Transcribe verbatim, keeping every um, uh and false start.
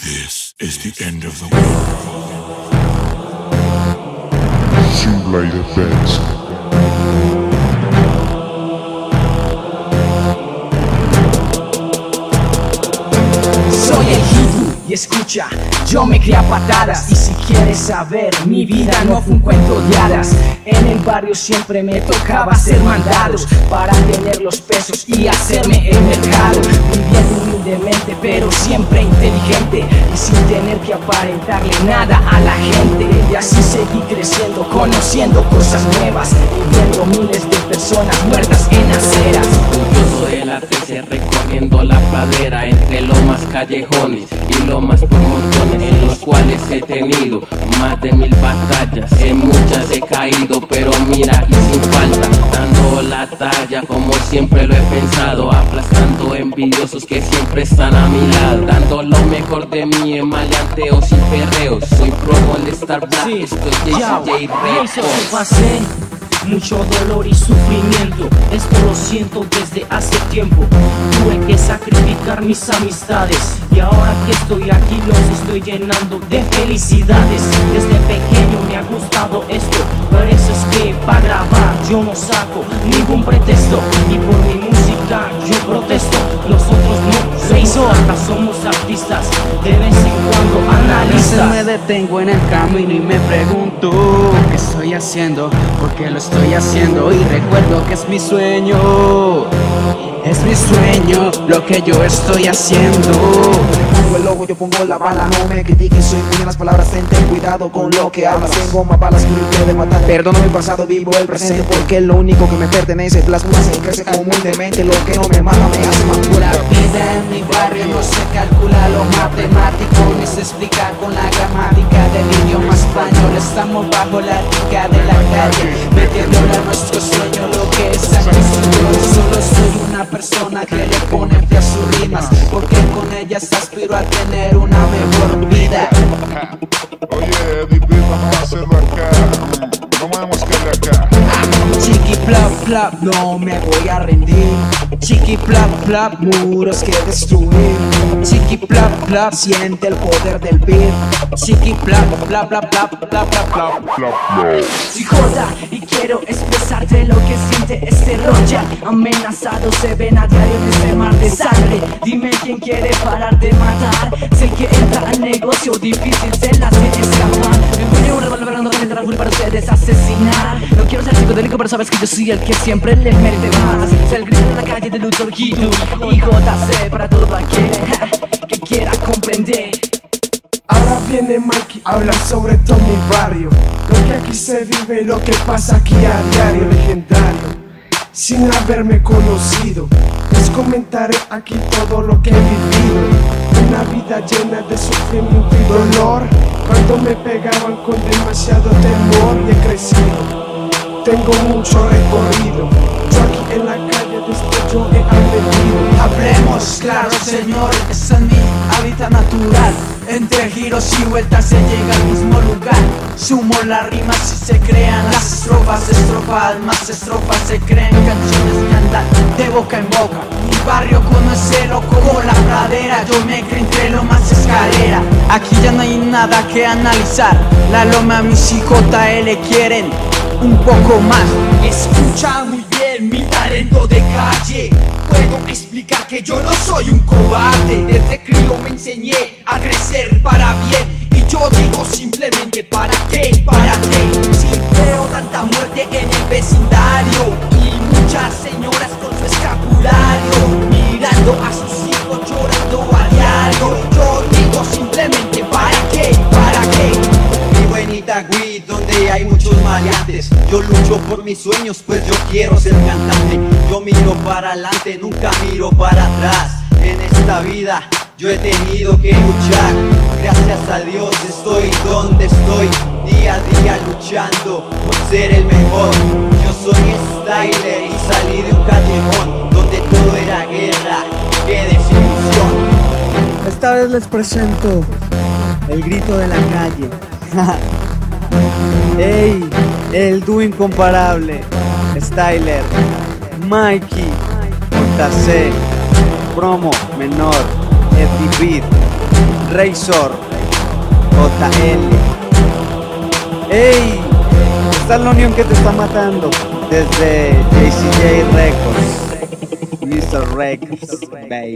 This is the end of the world. Shoeblade Events. Soy el Hidu y escucha, yo me crié a patadas. Y si quieres saber, mi vida no fue un cuento de hadas. En el barrio siempre me tocaba hacer mandados para tener los pesos y hacerme el mercado. Viviendo humildemente pero siempre inteligente y sin tener que aparentarle nada a la gente. Y así seguí creciendo, conociendo cosas nuevas y viendo miles de personas muertas en aceras. Orgulloso del arte, recorriendo la pradera entre lomas, callejones y lomas por montones, en los cuales he tenido más de mil batallas. En muchas he caído, pero mira y sin falta, dando la talla como siempre lo he pensado, aplastando envidiosos que siempre están a mi lado, dando lo mejor de mí en maleanteos y perreos. Soy promo el Star Black, sí. Esto es J J Records. Mucho dolor y sufrimiento, esto lo siento desde hace tiempo. Tuve que sacrificar mis amistades y ahora que estoy aquí los estoy llenando de felicidades. Desde pequeño me ha gustado esto, por eso es que para grabar yo no saco ningún pretexto. Y por mi música yo protesto, nosotros no somos artistas, somos artistas, de vez en cuando analistas. A veces me detengo en el camino y me pregunto ¿qué estoy haciendo? ¿Por qué lo estoy haciendo? Y recuerdo que es mi sueño, es mi sueño lo que yo estoy haciendo. Pongo el logo, yo pongo la bala, no me critiques, soy muy en las palabras, ten cuidado con lo que hablas. Tengo más balas que un de matar, perdono mi pasado, vivo el presente, porque lo único que me pertenece, las cosas que crece comúnmente, lo que no me mata me hace más pura. La vida en mi barrio no se calcula lo matemático, ni se explica con la gramática del idioma español. Estamos bajo la ética de la calle, metiéndole a nuestro sueño lo que es sacrificio. Solo soy una persona que le pone fe a sus rimas, porque con ellas aspiro a tener una mejor vida. Oye, Eddie, vamos a hacerlo acá. No vamos a quedar acá. Chiqui plap plap, no me voy a rendir. Chiqui plap plap, muros que destruir. Chiqui plap plap, siente el poder del beat. Chiqui plap plap plap plap plap plap plap. Soy Joda y quiero expresarte lo que siente este roya. Amenazados se ven a diario en este mar de sangre. Dime quién quiere parar de matar. Sé que entra al negocio difícil, se las hace escapar. Me voy a un revolver no tendrá full para ustedes asesinar. No quiero ser psicodélico, pero sabes que yo soy el que siempre les merece más. Soy el grito en la calle de Luthor Hidu y J C para todo aquel que quiera comprender. Ahora viene Mikey a hablar sobre todo mi barrio, lo que aquí se vive, lo que pasa aquí a diario. Legendario, sin haberme conocido, les comentaré aquí todo lo que he vivido. Una vida llena de sufrimiento y dolor, cuando me pegaban con demasiado temor. Y he crecido, tengo mucho recorrido, yo aquí en la calle desde yo he aprendido. Hablemos claro, señor, es en mi hábitat natural. Entre giros y vueltas se llega al mismo lugar. Sumo las rimas y se crean las estrofas, estrofadas más estrofas se crean canciones que andan de boca en boca. Mi barrio conócelo como la pradera, yo me creo entre lomas escalera. Aquí ya no hay nada que analizar, la loma, mi y J L quieren un poco más. Escucha muy bien mi talento de calle, puedo explicar que yo no soy un cobarde. Desde crío me enseñé a crecer para bien, y yo digo simplemente ¿para qué? ¿Para qué? Si veo tanta muerte en el vecindario y muchas señoras con su escapulario, mirando a sus hijos llorando a diario, yo digo simplemente ¿para qué? ¿Para qué? Vivo en Itagüí, donde hay muchos maleantes. Yo lucho por mis sueños, pues yo quiero ser cantante. Yo miro para adelante, nunca miro para atrás. En esta vida yo he tenido que luchar. Gracias a Dios estoy donde estoy, día a día luchando por ser el mejor. Yo soy Styler y salí de un callejón donde todo era guerra, qué desilusión. Esta vez les presento el grito de la calle. Ey, el dúo incomparable, Styler, Mikey, J C, Promo Menor, Eddie Beat. Razor J L. ¡Ey! Esta es la unión que te está matando. Desde J C J Records, mister Records, baby.